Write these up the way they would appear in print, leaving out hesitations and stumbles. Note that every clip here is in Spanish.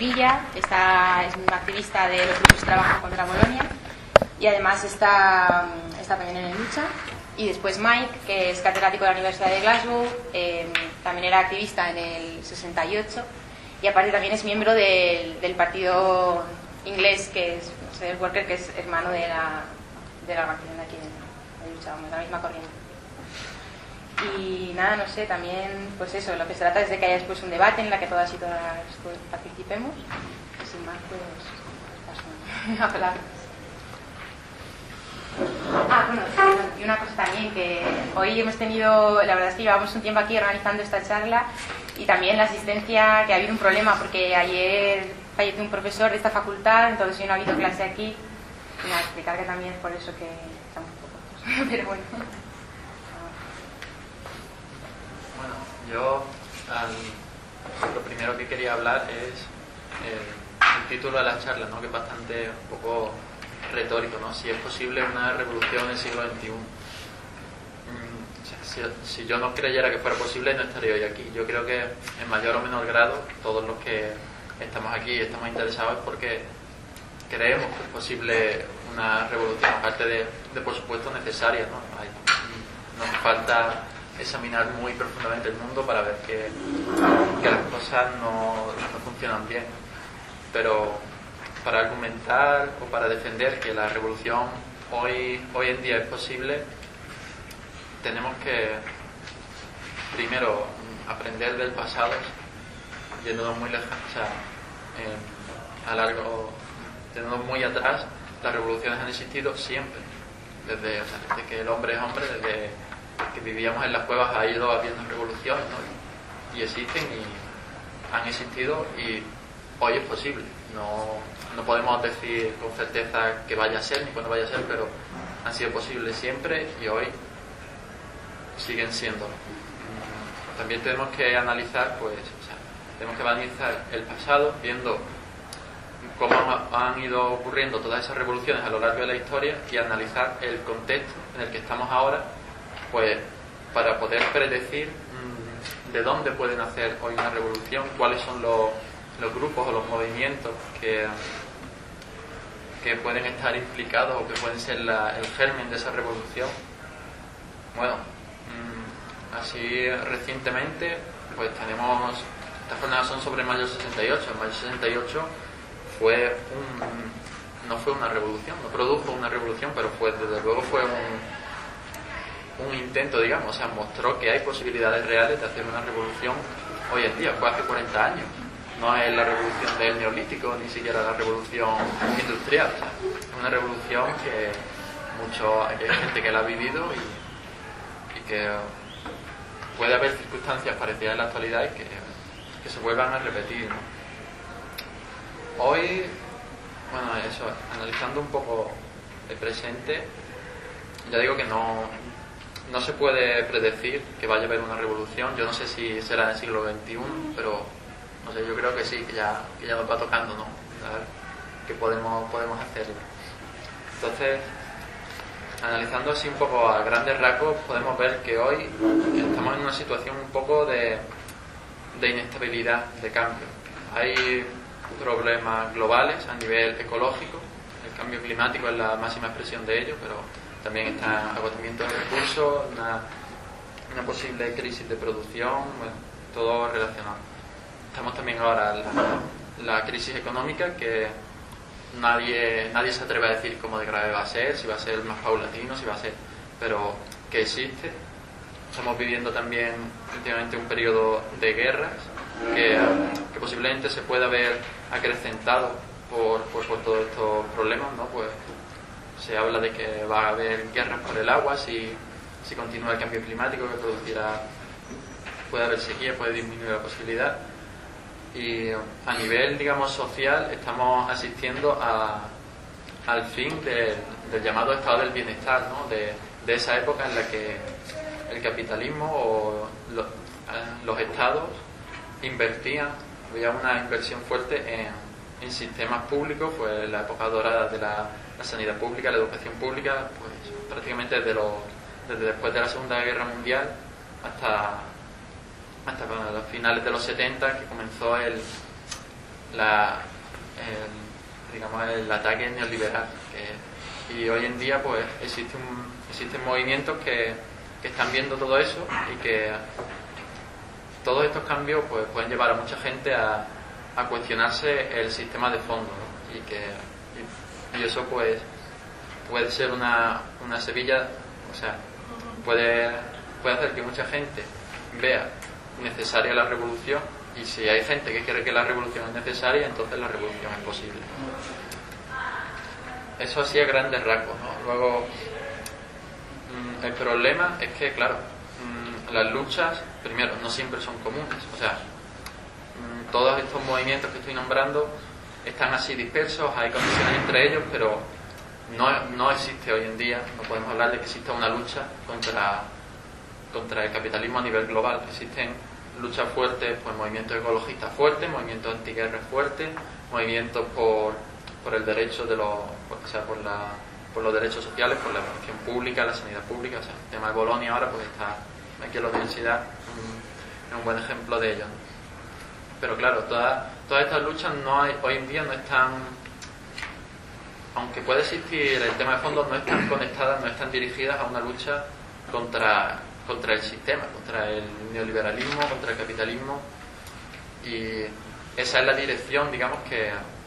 Villa, es una activista de los grupos de trabajo contra Bolonia y además está también en el Lucha. Y después Mike, que es catedrático de la Universidad de Glasgow, también era activista en el 68 y aparte también es miembro del partido inglés que es el Worker, que es hermano de la organización de aquí de Lucha, de la misma corriente. Y nada, no sé, también pues eso, lo que se trata es de que haya después un debate en la que todas y todas pues, participemos y sin más pues paso a hablar. Bueno, y una cosa también, que hoy hemos tenido, la verdad es que llevamos un tiempo aquí organizando esta charla y también la asistencia, que ha habido un problema porque ayer falleció un profesor de esta facultad, entonces hoy no ha habido clase aquí y nada, explicar que también es por eso que estamos un poco cortos, pero bueno. Bueno, yo lo primero que quería hablar es el título de la charla, ¿no? Que es bastante un poco retórico, ¿no? Si es posible una revolución en el siglo XXI. Si yo no creyera que fuera posible, no estaría hoy aquí. Yo creo que en mayor o menor grado todos los que estamos aquí estamos interesados porque creemos que es posible una revolución, aparte de por supuesto necesaria, ¿no? Nos falta examinar muy profundamente el mundo para ver que las cosas no funcionan bien, pero para argumentar o para defender que la revolución hoy en día es posible, tenemos que primero aprender del pasado, yéndonos muy lejos, yéndonos muy atrás. Las revoluciones han existido siempre, desde que el hombre es hombre, desde que vivíamos en las cuevas ha ido habiendo revoluciones, ¿no? Y existen y han existido y hoy es posible. No podemos decir con certeza que vaya a ser ni cuándo vaya a ser, pero han sido posibles siempre y hoy siguen siendo. También tenemos que analizar, tenemos que analizar el pasado, viendo cómo han ido ocurriendo todas esas revoluciones a lo largo de la historia y analizar el contexto en el que estamos ahora, pues para poder predecir de dónde puede nacer hoy una revolución, cuáles son los grupos o los movimientos que pueden estar implicados o que pueden ser el germen de esa revolución. Bueno, así recientemente pues tenemos, estas jornadas son sobre mayo 68. En mayo 68 no fue una revolución, no produjo una revolución, pero desde luego fue un intento, digamos, mostró que hay posibilidades reales de hacer una revolución hoy en día. Fue hace 40 años. No es la revolución del neolítico, ni siquiera la revolución industrial. Es una revolución que hay gente que la ha vivido y que puede haber circunstancias parecidas en la actualidad y que se vuelvan a repetir, ¿no? Hoy, analizando un poco el presente, ya digo que no se puede predecir que vaya a haber una revolución. Yo no sé si será en el siglo XXI, pero no sé, yo creo que sí, que ya nos va tocando, ¿no? A ver qué podemos hacerlo. Entonces, analizando así un poco a grandes rasgos, podemos ver que hoy estamos en una situación un poco de inestabilidad, de cambio. Hay problemas globales a nivel ecológico, el cambio climático es la máxima expresión de ello, pero también está agotamiento de recursos, una posible crisis de producción, todo relacionado. Estamos también ahora en la crisis económica, que nadie se atreve a decir cómo de grave va a ser, si va a ser más paulatino, si va a ser, pero que existe. Estamos viviendo también últimamente un periodo de guerras que posiblemente se pueda ver acrecentado por todos estos problemas, ¿no? Pues se habla de que va a haber guerras por el agua si continúa el cambio climático, que puede haber sequía, puede disminuir la posibilidad. Y a nivel, digamos, social, estamos asistiendo al fin del llamado estado del bienestar, ¿no? De esa época en la que el capitalismo o los estados invertían, había una inversión fuerte en sistemas públicos, pues la época dorada de la sanidad pública, la educación pública, pues prácticamente desde después de la Segunda Guerra Mundial hasta los finales de los 70, que comenzó digamos, el ataque neoliberal. Y hoy en día pues existen movimientos que están viendo todo eso y que todos estos cambios pues pueden llevar a mucha gente a cuestionarse el sistema de fondo, ¿no? Y eso pues puede ser una semilla, o sea, puede hacer que mucha gente vea necesaria la revolución, y si hay gente que cree que la revolución es necesaria, entonces la revolución es posible. Eso así a grandes rasgos, ¿no? Luego, el problema es que, claro, las luchas, primero, no siempre son comunes. O sea, todos estos movimientos que estoy nombrando están así dispersos, hay condiciones entre ellos, pero no existe hoy en día, no podemos hablar de que exista una lucha contra el capitalismo a nivel global. Existen luchas fuertes, pues movimientos ecologistas fuertes, movimientos antiguerras fuertes, movimientos por el derecho de por los derechos sociales, por la educación pública, la sanidad pública. O sea, el tema de Bolonia ahora pues está aquí en la universidad, es un buen ejemplo de ello. Pero claro, todas estas luchas hoy en día no están, aunque puede existir el tema de fondo, no están conectadas, no están dirigidas a una lucha contra el sistema, contra el neoliberalismo, contra el capitalismo, y esa es la dirección, digamos, que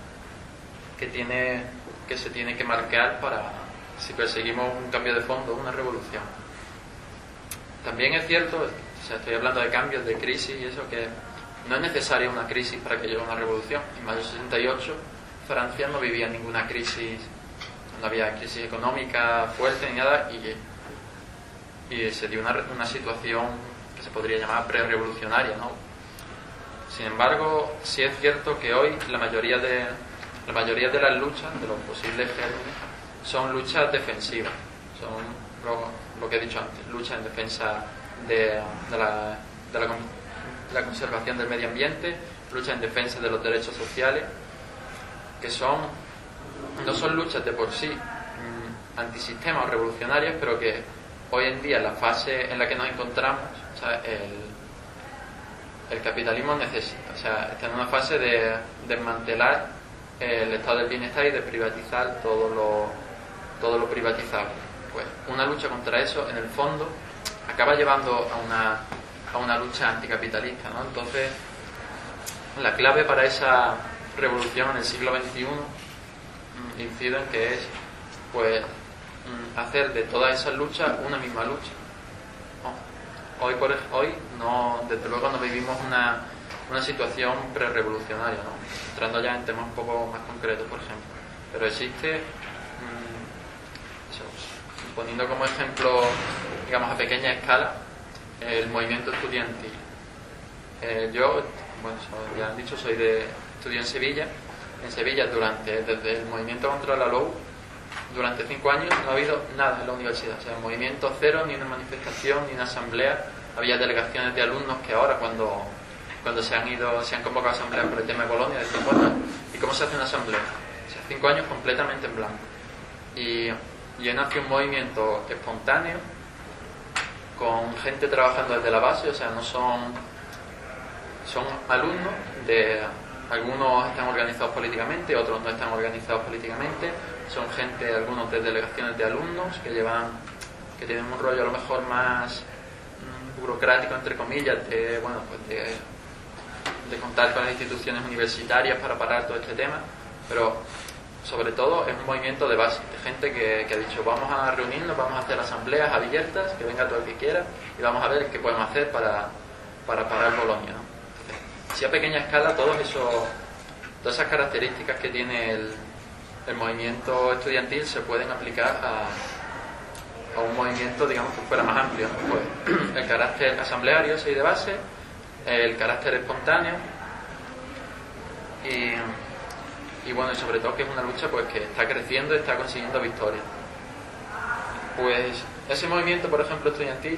se tiene que marcar para, si perseguimos un cambio de fondo, una revolución. También es cierto, o sea, estoy hablando de cambios, de crisis y eso, que no es necesaria una crisis para que llegue una revolución. En mayo del 68 Francia no vivía ninguna crisis, no había crisis económica fuerte ni nada, y se dio una situación que se podría llamar pre-revolucionaria, ¿no? Sin embargo, sí es cierto que hoy la mayoría de las luchas, de los posibles gérmenes, son luchas defensivas. Son lo que he dicho antes, luchas en defensa de la conservación del medio ambiente, luchas en defensa de los derechos sociales, que no son luchas de por sí antisistema o revolucionarias, pero que hoy en día, en la fase en la que nos encontramos, o sea, el capitalismo necesita, o sea, está en una fase de desmantelar el estado del bienestar y de privatizar todo lo privatizable. Pues una lucha contra eso, en el fondo, acaba llevando a una lucha anticapitalista, ¿no? Entonces, la clave para esa revolución en el siglo XXI incide en que es, pues, hacer de todas esas luchas una misma lucha, ¿no? Hoy no, desde luego no vivimos una situación pre-revolucionaria, ¿no? Entrando ya en temas un poco más concretos, por ejemplo, pero existe, poniendo como ejemplo, digamos, a pequeña escala, el movimiento estudiantil. Yo, bueno, ya han dicho, estudié en Sevilla. En Sevilla, desde el movimiento contra la LOU, durante 5 años no ha habido nada en la universidad. O sea, movimiento cero, ni una manifestación, ni una asamblea. Había delegaciones de alumnos que ahora, cuando se han convocado asambleas por el tema de Bolonia, decían, bueno, ¿y cómo se hace una asamblea? O sea, 5 años completamente en blanco. Y nació un movimiento espontáneo, con gente trabajando desde la base, o sea, no son alumnos algunos están organizados políticamente, otros no están organizados políticamente, son gente, algunos de delegaciones de alumnos que tienen un rollo a lo mejor más burocrático, entre comillas, de contar con las instituciones universitarias para parar todo este tema, pero sobre todo es un movimiento de base, de gente que ha dicho, vamos a reunirnos, vamos a hacer asambleas abiertas, que venga todo el que quiera, y vamos a ver qué podemos hacer para parar Bolonia, ¿no? Si a pequeña escala, todas esas características que tiene el movimiento estudiantil se pueden aplicar a un movimiento, digamos, que fuera más amplio, ¿no? Pues, el carácter asambleario, ese de base, el carácter espontáneo, y bueno, y sobre todo que es una lucha pues que está creciendo y está consiguiendo victorias. Pues ese movimiento, por ejemplo, estudiantil,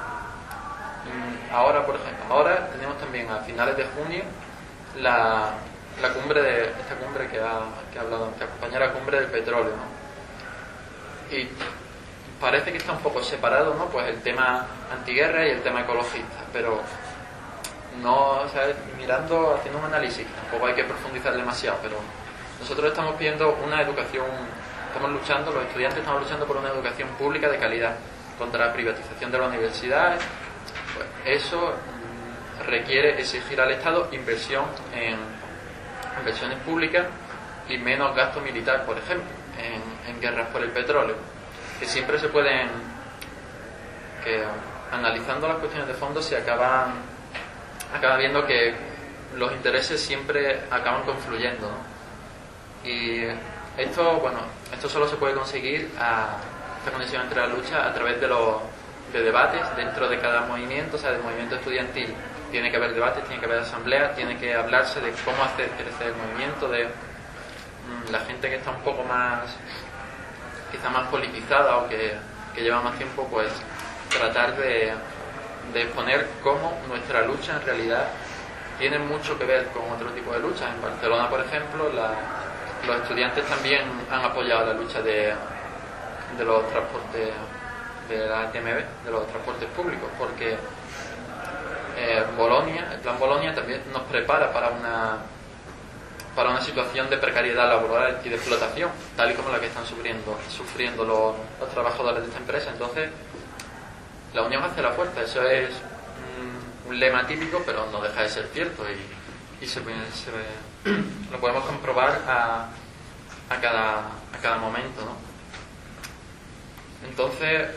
ahora tenemos también a finales de junio esta cumbre que ha hablado, que acompaña la cumbre del petróleo, ¿no? Y parece que está un poco separado, ¿no? Pues el tema antiguerra y el tema ecologista, pero no, o sea, mirando, haciendo un análisis, tampoco hay que profundizar demasiado, pero nosotros estamos pidiendo una educación, estamos luchando, los estudiantes estamos luchando por una educación pública de calidad, contra la privatización de las universidades. Pues eso requiere exigir al Estado inversiones públicas y menos gasto militar, por ejemplo, en guerras por el petróleo, que siempre se pueden, que analizando las cuestiones de fondo se acaba viendo que los intereses siempre acaban confluyendo, ¿no? Y esto solo se puede conseguir esta conexión entre la lucha a través de debates dentro de cada movimiento, o sea, del movimiento estudiantil. Tiene que haber debates, tiene que haber asambleas, tiene que hablarse de cómo hacer crecer el movimiento, de la gente que está un poco más, quizá más politizada o que lleva más tiempo, pues tratar de exponer cómo nuestra lucha en realidad tiene mucho que ver con otro tipo de luchas. En Barcelona, por ejemplo, los estudiantes también han apoyado la lucha de los transportes, de la TMB, de los transportes públicos, porque el plan Bolonia también nos prepara para una situación de precariedad laboral y de explotación, tal y como la que están sufriendo los trabajadores de esta empresa. Entonces, la unión hace la fuerza. Eso es un lema típico, pero no deja de ser cierto, y lo podemos comprobar a cada momento, ¿no? Entonces,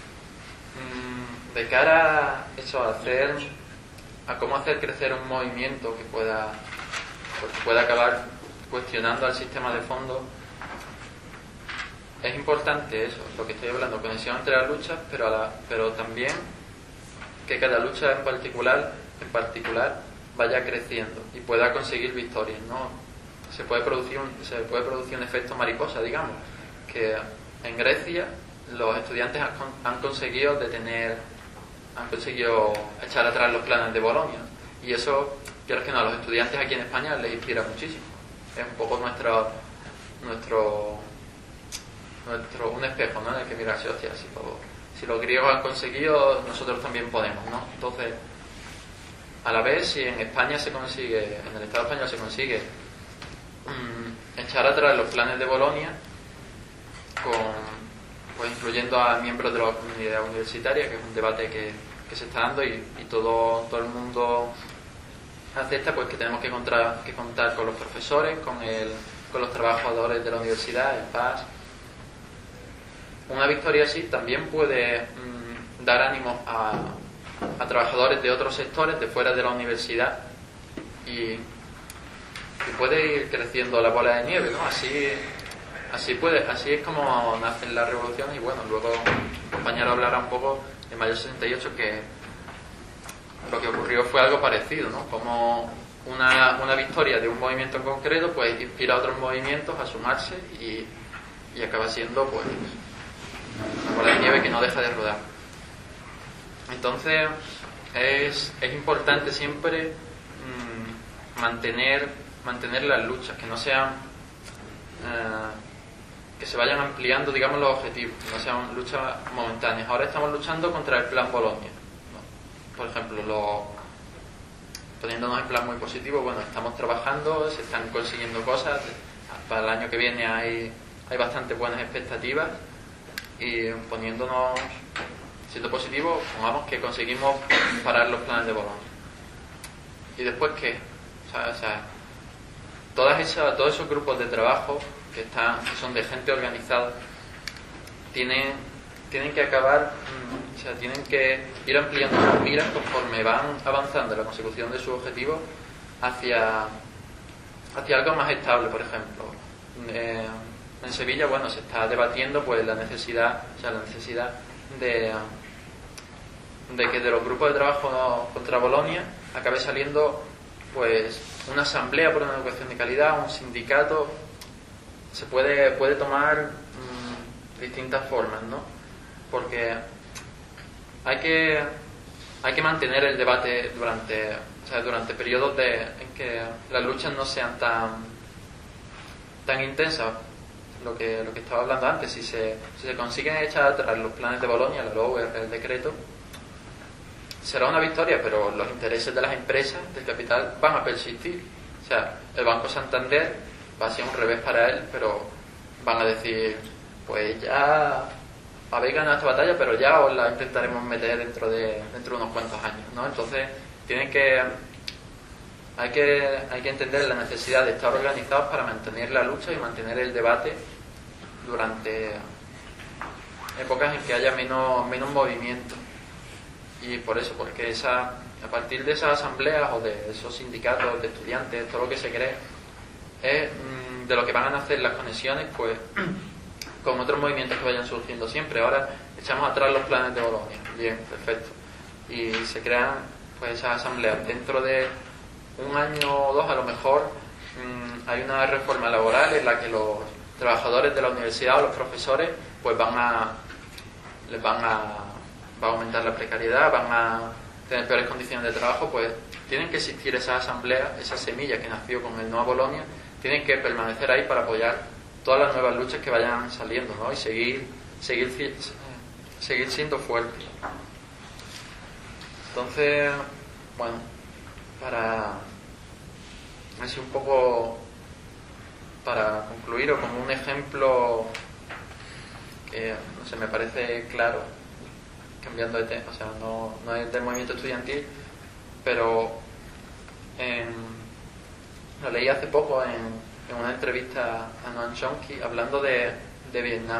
de cara a eso, a cómo hacer crecer un movimiento que pueda acabar cuestionando al sistema de fondo, es importante eso, lo que estoy hablando, conexión entre las luchas, pero también que cada lucha en particular vaya creciendo y pueda conseguir victorias, ¿no? Se puede producir un efecto mariposa, digamos, que en Grecia los estudiantes han conseguido echar atrás los planes de Bolonia, y eso, quiero que no, a los estudiantes aquí en España les inspira muchísimo. Es un poco un espejo, ¿no?, en el que mirarse, hostia, si los griegos han conseguido, nosotros también podemos, ¿no? Entonces, a la vez, si en España se consigue, en el Estado español se consigue echar atrás los planes de Bolonia, pues incluyendo a miembros de la comunidad universitaria, que es un debate que se está dando, y todo el mundo acepta, pues que tenemos que contar con los profesores, con los trabajadores de la universidad, en paz. Una victoria así también puede dar ánimo a trabajadores de otros sectores, de fuera de la universidad, y puede ir creciendo la bola de nieve, ¿no? Así es como nace la revolución. Y bueno, luego el compañero hablará un poco de mayo 68, que lo que ocurrió fue algo parecido, ¿no? Como una victoria de un movimiento en concreto, pues inspira a otros movimientos a sumarse y acaba siendo, pues, una bola de nieve que no deja de rodar. Entonces es importante siempre mantener las luchas, que no sean que se vayan ampliando, digamos, los objetivos, que no sean luchas momentáneas. Ahora estamos luchando contra el plan Bolonia, ¿no? Por ejemplo, poniéndonos en plan muy positivo, bueno, estamos trabajando, se están consiguiendo cosas, para el año que viene hay bastante buenas expectativas, y poniéndonos, siendo positivo, pongamos que conseguimos parar los planes de Bolonia. ¿Y después qué? O sea, todos esos grupos de trabajo que son de gente organizada tienen que acabar, o sea, tienen que ir ampliando sus miras conforme van avanzando en la consecución de sus objetivos hacia algo más estable. Por ejemplo, en Sevilla, bueno, se está debatiendo pues la necesidad de que de los grupos de trabajo contra Bolonia acabe saliendo pues una asamblea por una educación de calidad, un sindicato. Se puede tomar distintas formas, ¿no? Porque hay que mantener el debate durante periodos en que las luchas no sean tan intensas. Lo que estaba hablando antes, si se consiguen echar atrás los planes de Bolonia, la LOE, el decreto, será una victoria, pero los intereses de las empresas, del capital, van a persistir. O sea, el Banco Santander va a ser un revés para él, pero van a decir, pues ya habéis ganado esta batalla, pero ya os la intentaremos meter dentro de unos cuantos años, ¿no? Entonces, hay que entender la necesidad de estar organizados para mantener la lucha y mantener el debate durante épocas en que haya menos movimiento. Y por eso, porque a partir de esas asambleas o de esos sindicatos de estudiantes, todo lo que se cree, es de lo que van a hacer las conexiones, pues, con otros movimientos que vayan surgiendo siempre. Ahora echamos atrás los planes de Bolonia, bien, perfecto, y se crean pues esas asambleas. Dentro de un año o dos, a lo mejor, hay una reforma laboral en la que los trabajadores de la universidad o los profesores pues va a aumentar la precariedad, van a tener peores condiciones de trabajo. Pues tienen que existir esas asambleas, esa semilla que nació con el Nueva Bolonia, tienen que permanecer ahí para apoyar todas las nuevas luchas que vayan saliendo, ¿no? Y seguir siendo fuertes. Entonces, bueno, para así un poco para concluir, o como un ejemplo que no sé, me parece claro, cambiando de tema, o sea, no es del movimiento estudiantil, pero lo leí hace poco en una entrevista a Noam Chomsky hablando de Vietnam,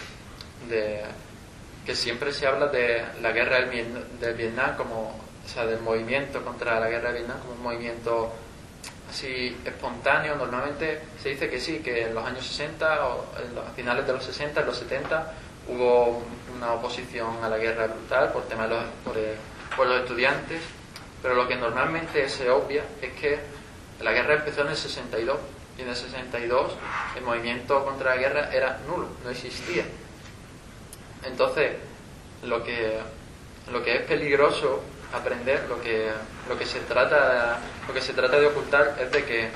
que siempre se habla de la guerra del Vietnam como, o sea, del movimiento contra la guerra de Vietnam como un movimiento así espontáneo. Normalmente se dice que sí, que en los años 60 o a finales de los 60, en los 70 hubo una oposición a la guerra brutal por los estudiantes, pero lo que normalmente se obvia es que la guerra empezó en el 62 y en el 62 el movimiento contra la guerra era nulo, no existía. Entonces lo que es peligroso aprender, lo que se trata de ocultar es de que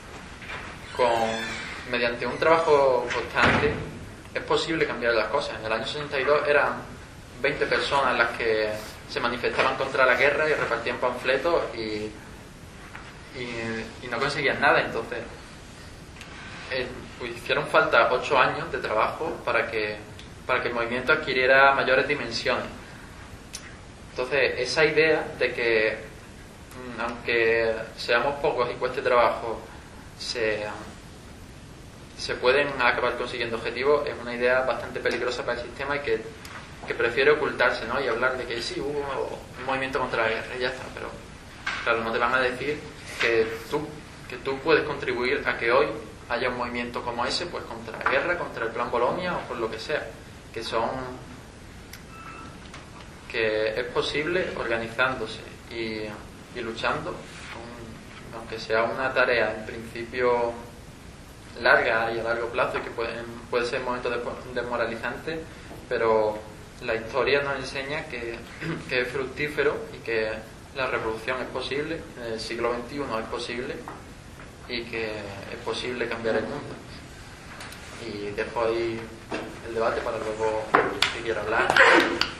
mediante un trabajo constante es posible cambiar las cosas. En el año 62 eran 20 personas las que se manifestaban contra la guerra y repartían panfletos y no conseguían nada. Entonces pues hicieron falta 8 años de trabajo para que el movimiento adquiriera mayores dimensiones. Entonces, esa idea de que aunque seamos pocos y cueste trabajo, se pueden acabar consiguiendo objetivos, es una idea bastante peligrosa para el sistema y que prefiere ocultarse, ¿no? Y hablar de que sí, hubo un movimiento contra la guerra y ya está, pero claro, no te van a decir que tú puedes contribuir a que hoy haya un movimiento como ese, pues contra la guerra, contra el Plan Bolonia o por lo que sea, que es posible organizándose y luchando, aunque sea una tarea en principio larga y a largo plazo y que puede ser momentos desmoralizantes, pero la historia nos enseña que es fructífero y que la revolución es posible, en el siglo XXI es posible y que es posible cambiar el mundo. Y dejo ahí el debate para luego si quiero hablar.